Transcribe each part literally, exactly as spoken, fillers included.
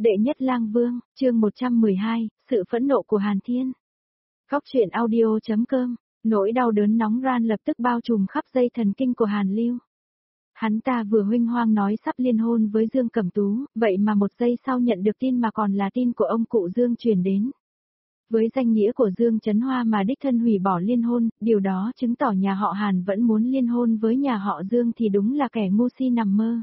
Đệ nhất lang vương, chương một trăm mười hai, sự phẫn nộ của Hàn Thiên. Góc truyện audio.com, nỗi đau đớn nóng ran lập tức bao trùm khắp dây thần kinh của Hàn Lưu. Hắn ta vừa huênh hoang nói sắp liên hôn với Dương Cẩm Tú, vậy mà một giây sau nhận được tin mà còn là tin của ông cụ Dương truyền đến. Với danh nghĩa của Dương Chấn Hoa mà đích thân hủy bỏ liên hôn, điều đó chứng tỏ nhà họ Hàn vẫn muốn liên hôn với nhà họ Dương thì đúng là kẻ ngu si nằm mơ.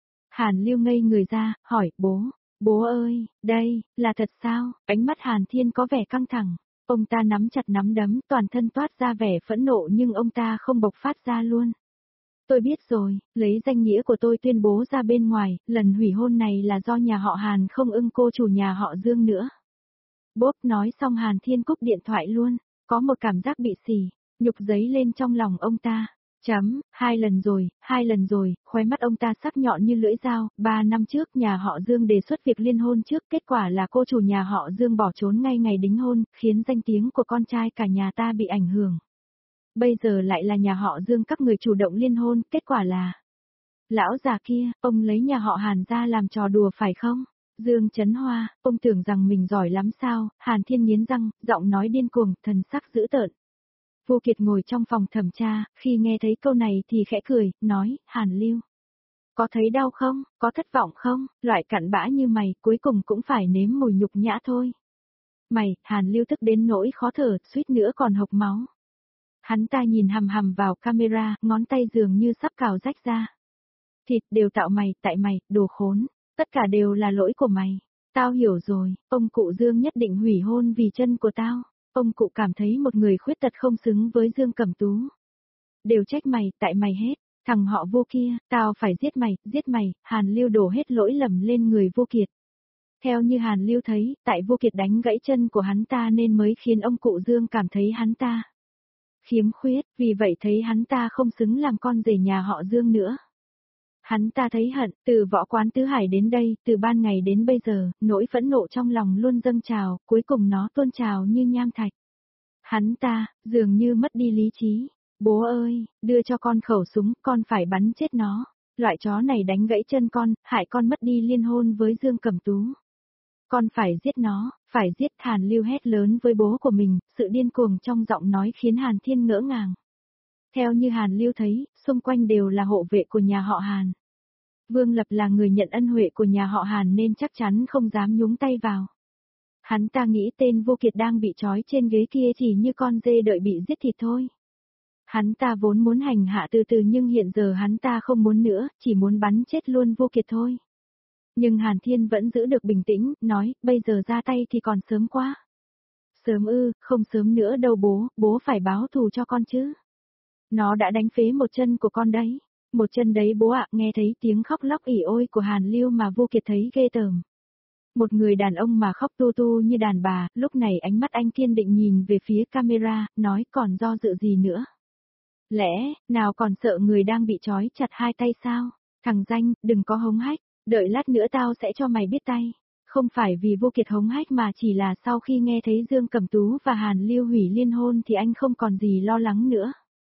Hàn Lưu ngây người ra, hỏi, bố, bố ơi, đây, là thật sao? Ánh mắt Hàn Thiên có vẻ căng thẳng, ông ta nắm chặt nắm đấm, toàn thân toát ra vẻ phẫn nộ nhưng ông ta không bộc phát ra luôn. Tôi biết rồi, lấy danh nghĩa của tôi tuyên bố ra bên ngoài, lần hủy hôn này là do nhà họ Hàn không ưng cô chủ nhà họ Dương nữa. Bốp nói xong Hàn Thiên cúp điện thoại luôn, có một cảm giác bị xỉ, nhục dấy lên trong lòng ông ta. Chấm, hai lần rồi, hai lần rồi, khóe mắt ông ta sắc nhọn như lưỡi dao, ba năm trước nhà họ Dương đề xuất việc liên hôn trước, kết quả là cô chủ nhà họ Dương bỏ trốn ngay ngày đính hôn, khiến danh tiếng của con trai cả nhà ta bị ảnh hưởng. Bây giờ lại là nhà họ Dương các người chủ động liên hôn, kết quả là... Lão già kia, ông lấy nhà họ Hàn ra làm trò đùa phải không? Dương Chấn Hoa, ông tưởng rằng mình giỏi lắm sao? Hàn Thiên nghiến răng, giọng nói điên cuồng, thần sắc dữ tợn. Vô Kiệt ngồi trong phòng thẩm tra, khi nghe thấy câu này thì khẽ cười, nói, Hàn Lưu. Có thấy đau không, có thất vọng không, loại cặn bã như mày cuối cùng cũng phải nếm mùi nhục nhã thôi. Mày, Hàn Lưu tức đến nỗi khó thở, suýt nữa còn hộc máu. Hắn ta nhìn hằm hằm vào camera, ngón tay dường như sắp cào rách ra. Thịt đều tạo mày, tại mày, đồ khốn, tất cả đều là lỗi của mày. Tao hiểu rồi, ông cụ Dương nhất định hủy hôn vì chân của tao. Ông cụ cảm thấy một người khuyết tật không xứng với Dương Cẩm Tú. Đều trách mày, tại mày hết, thằng họ Vô kia, tao phải giết mày, giết mày, Hàn Lưu đổ hết lỗi lầm lên người Vô Kiệt. Theo như Hàn Lưu thấy, tại Vô Kiệt đánh gãy chân của hắn ta nên mới khiến ông cụ Dương cảm thấy hắn ta khiếm khuyết, vì vậy thấy hắn ta không xứng làm con rể nhà họ Dương nữa. Hắn ta thấy hận, từ võ quán Tứ Hải đến đây, từ ban ngày đến bây giờ, nỗi phẫn nộ trong lòng luôn dâng trào, cuối cùng nó tuôn trào như nham thạch. Hắn ta, dường như mất đi lý trí. Bố ơi, đưa cho con khẩu súng, con phải bắn chết nó. Loại chó này đánh gãy chân con, hại con mất đi liên hôn với Dương Cẩm Tú. Con phải giết nó, phải giết. Hàn Lưu hét lớn với bố của mình, sự điên cuồng trong giọng nói khiến Hàn Thiên ngỡ ngàng. Theo như Hàn Lưu thấy, xung quanh đều là hộ vệ của nhà họ Hàn. Vương Lập là người nhận ân huệ của nhà họ Hàn nên chắc chắn không dám nhúng tay vào. Hắn ta nghĩ tên Vô Kiệt đang bị trói trên ghế kia chỉ như con dê đợi bị giết thịt thôi. Hắn ta vốn muốn hành hạ từ từ nhưng hiện giờ hắn ta không muốn nữa, chỉ muốn bắn chết luôn Vô Kiệt thôi. Nhưng Hàn Thiên vẫn giữ được bình tĩnh, nói, bây giờ ra tay thì còn sớm quá. Sớm ư, không sớm nữa đâu bố, bố phải báo thù cho con chứ. Nó đã đánh phế một chân của con đấy. Một chân đấy bố ạ. Nghe thấy tiếng khóc lóc ỉ ôi của Hàn Lưu mà Vô Kiệt thấy ghê tởm. Một người đàn ông mà khóc tu tu như đàn bà, lúc này ánh mắt anh kiên định nhìn về phía camera, nói còn do dự gì nữa. Lẽ, nào còn sợ người đang bị trói chặt hai tay sao? Thằng danh, đừng có hống hách, đợi lát nữa tao sẽ cho mày biết tay. Không phải vì Vô Kiệt hống hách mà chỉ là sau khi nghe thấy Dương Cẩm Tú và Hàn Lưu hủy liên hôn thì anh không còn gì lo lắng nữa.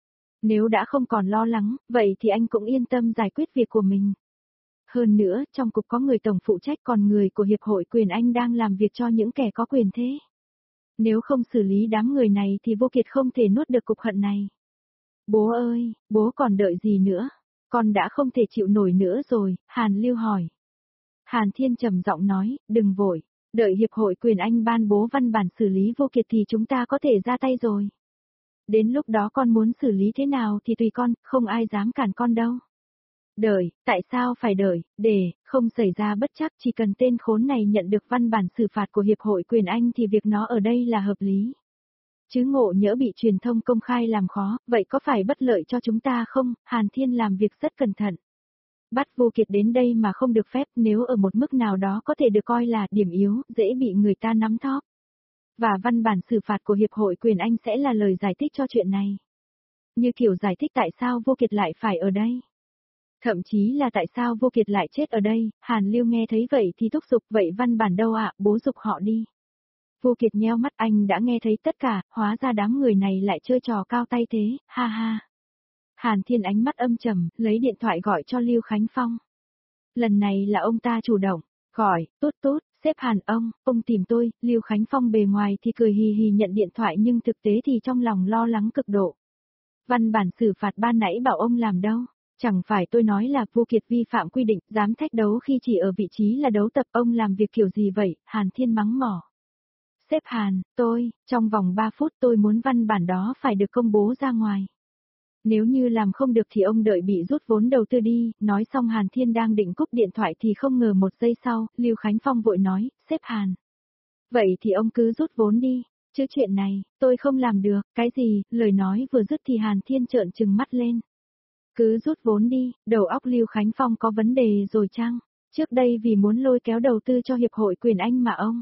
Nếu đã không còn lo lắng, vậy thì anh cũng yên tâm giải quyết việc của mình. Hơn nữa, trong cục có người tổng phụ trách còn người của Hiệp hội Quyền Anh đang làm việc cho những kẻ có quyền thế. Nếu không xử lý đám người này thì Vô Kiệt không thể nuốt được cục hận này. Bố ơi, bố còn đợi gì nữa? Con đã không thể chịu nổi nữa rồi, Hàn Lưu hỏi. Hàn Thiên trầm giọng nói, đừng vội, đợi Hiệp hội Quyền Anh ban bố văn bản xử lý Vô Kiệt thì chúng ta có thể ra tay rồi. Đến lúc đó con muốn xử lý thế nào thì tùy con, không ai dám cản con đâu. Đợi, tại sao phải đợi, để, không xảy ra bất trắc chỉ cần tên khốn này nhận được văn bản xử phạt của Hiệp hội Quyền Anh thì việc nó ở đây là hợp lý. Chứ ngộ nhỡ bị truyền thông công khai làm khó, vậy có phải bất lợi cho chúng ta không? Hàn Thiên làm việc rất cẩn thận. Bắt Vô Kiệt đến đây mà không được phép nếu ở một mức nào đó có thể được coi là điểm yếu, dễ bị người ta nắm thóp. Và văn bản xử phạt của Hiệp hội Quyền Anh sẽ là lời giải thích cho chuyện này. Như kiểu giải thích tại sao Vô Kiệt lại phải ở đây. Thậm chí là tại sao Vô Kiệt lại chết ở đây, Hàn Lưu nghe thấy vậy thì thúc giục vậy văn bản đâu ạ, bố giục họ đi. Vô Kiệt nheo mắt anh đã nghe thấy tất cả, hóa ra đám người này lại chơi trò cao tay thế, ha ha. Hàn Thiên ánh mắt âm trầm, lấy điện thoại gọi cho Lưu Khánh Phong. Lần này là ông ta chủ động, gọi, tốt tốt, Sếp Hàn ông, ông tìm tôi, Lưu Khánh Phong bề ngoài thì cười hì hì nhận điện thoại nhưng thực tế thì trong lòng lo lắng cực độ. Văn bản xử phạt ban nãy bảo ông làm đâu, chẳng phải tôi nói là Vu Kiệt vi phạm quy định, dám thách đấu khi chỉ ở vị trí là đấu tập, ông làm việc kiểu gì vậy, Hàn Thiên mắng mỏ. Sếp Hàn, tôi, trong vòng ba phút tôi muốn văn bản đó phải được công bố ra ngoài. Nếu như làm không được thì ông đợi bị rút vốn đầu tư đi, nói xong Hàn Thiên đang định cúp điện thoại thì không ngờ một giây sau, Lưu Khánh Phong vội nói, sếp Hàn. Vậy thì ông cứ rút vốn đi, chứ chuyện này, tôi không làm được, cái gì, lời nói vừa dứt thì Hàn Thiên trợn trừng mắt lên. Cứ rút vốn đi, đầu óc Lưu Khánh Phong có vấn đề rồi chăng? Trước đây vì muốn lôi kéo đầu tư cho Hiệp hội Quyền Anh mà ông.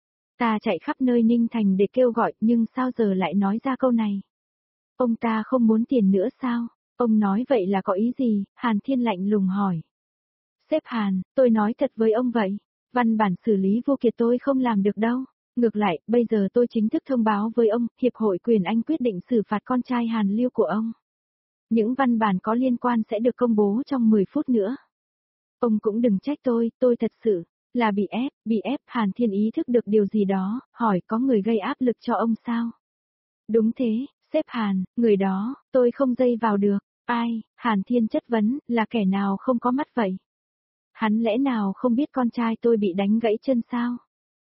Ta chạy khắp nơi Ninh Thành để kêu gọi nhưng sao giờ lại nói ra câu này? Ông ta không muốn tiền nữa sao? Ông nói vậy là có ý gì? Hàn Thiên lạnh lùng hỏi. Sếp Hàn, tôi nói thật với ông vậy. Văn bản xử lý Vu Kiệt tôi không làm được đâu. Ngược lại, bây giờ tôi chính thức thông báo với ông, Hiệp hội Quyền Anh quyết định xử phạt con trai Hàn Lưu của ông. Những văn bản có liên quan sẽ được công bố trong mười phút nữa. Ông cũng đừng trách tôi, tôi thật sự là bị ép, bị ép. Hàn Thiên ý thức được điều gì đó, hỏi có người gây áp lực cho ông sao? Đúng thế, sếp Hàn, người đó, tôi không dây vào được. Ai? Hàn Thiên chất vấn, là kẻ nào không có mắt vậy? Hắn lẽ nào không biết con trai tôi bị đánh gãy chân sao?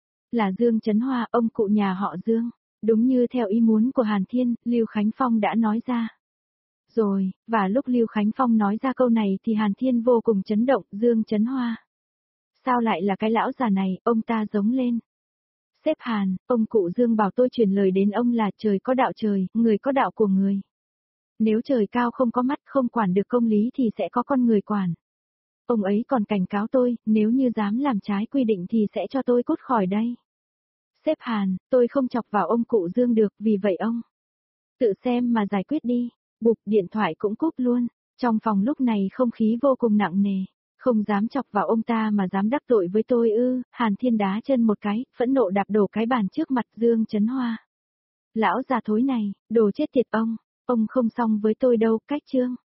Là Dương Chấn Hoa, ông cụ nhà họ Dương. Đúng như theo ý muốn của Hàn Thiên, Lưu Khánh Phong đã nói ra. Rồi, và lúc Lưu Khánh Phong nói ra câu này thì Hàn Thiên vô cùng chấn động, Dương Chấn Hoa. Sao lại là cái lão già này, ông ta giống lên. Sếp Hàn, ông cụ Dương bảo tôi truyền lời đến ông là trời có đạo trời, người có đạo của người. Nếu trời cao không có mắt không quản được công lý thì sẽ có con người quản. Ông ấy còn cảnh cáo tôi, nếu như dám làm trái quy định thì sẽ cho tôi cút khỏi đây. Sếp Hàn, tôi không chọc vào ông cụ Dương được, vì vậy ông tự xem mà giải quyết đi. Bụp, điện thoại cũng cúp luôn. Trong phòng lúc này không khí vô cùng nặng nề. Không dám chọc vào ông ta mà dám đắc tội với tôi ư? Hàn Thiên đá chân một cái, phẫn nộ đạp đổ cái bàn trước mặt Dương Chấn Hoa. Lão già thối này, đồ chết tiệt ông, ông không xong với tôi đâu, cách chương.